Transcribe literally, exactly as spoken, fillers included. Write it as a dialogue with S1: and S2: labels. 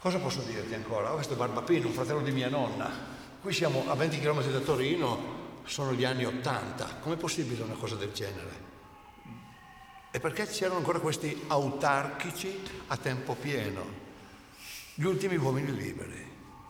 S1: Cosa posso dirti ancora? Oh, questo è Barbapino, un fratello di mia nonna. Qui siamo a venti chilometri da Torino, sono gli anni ottanta. Com'è possibile una cosa del genere? E perché c'erano ancora questi autarchici a tempo pieno? Gli ultimi uomini liberi.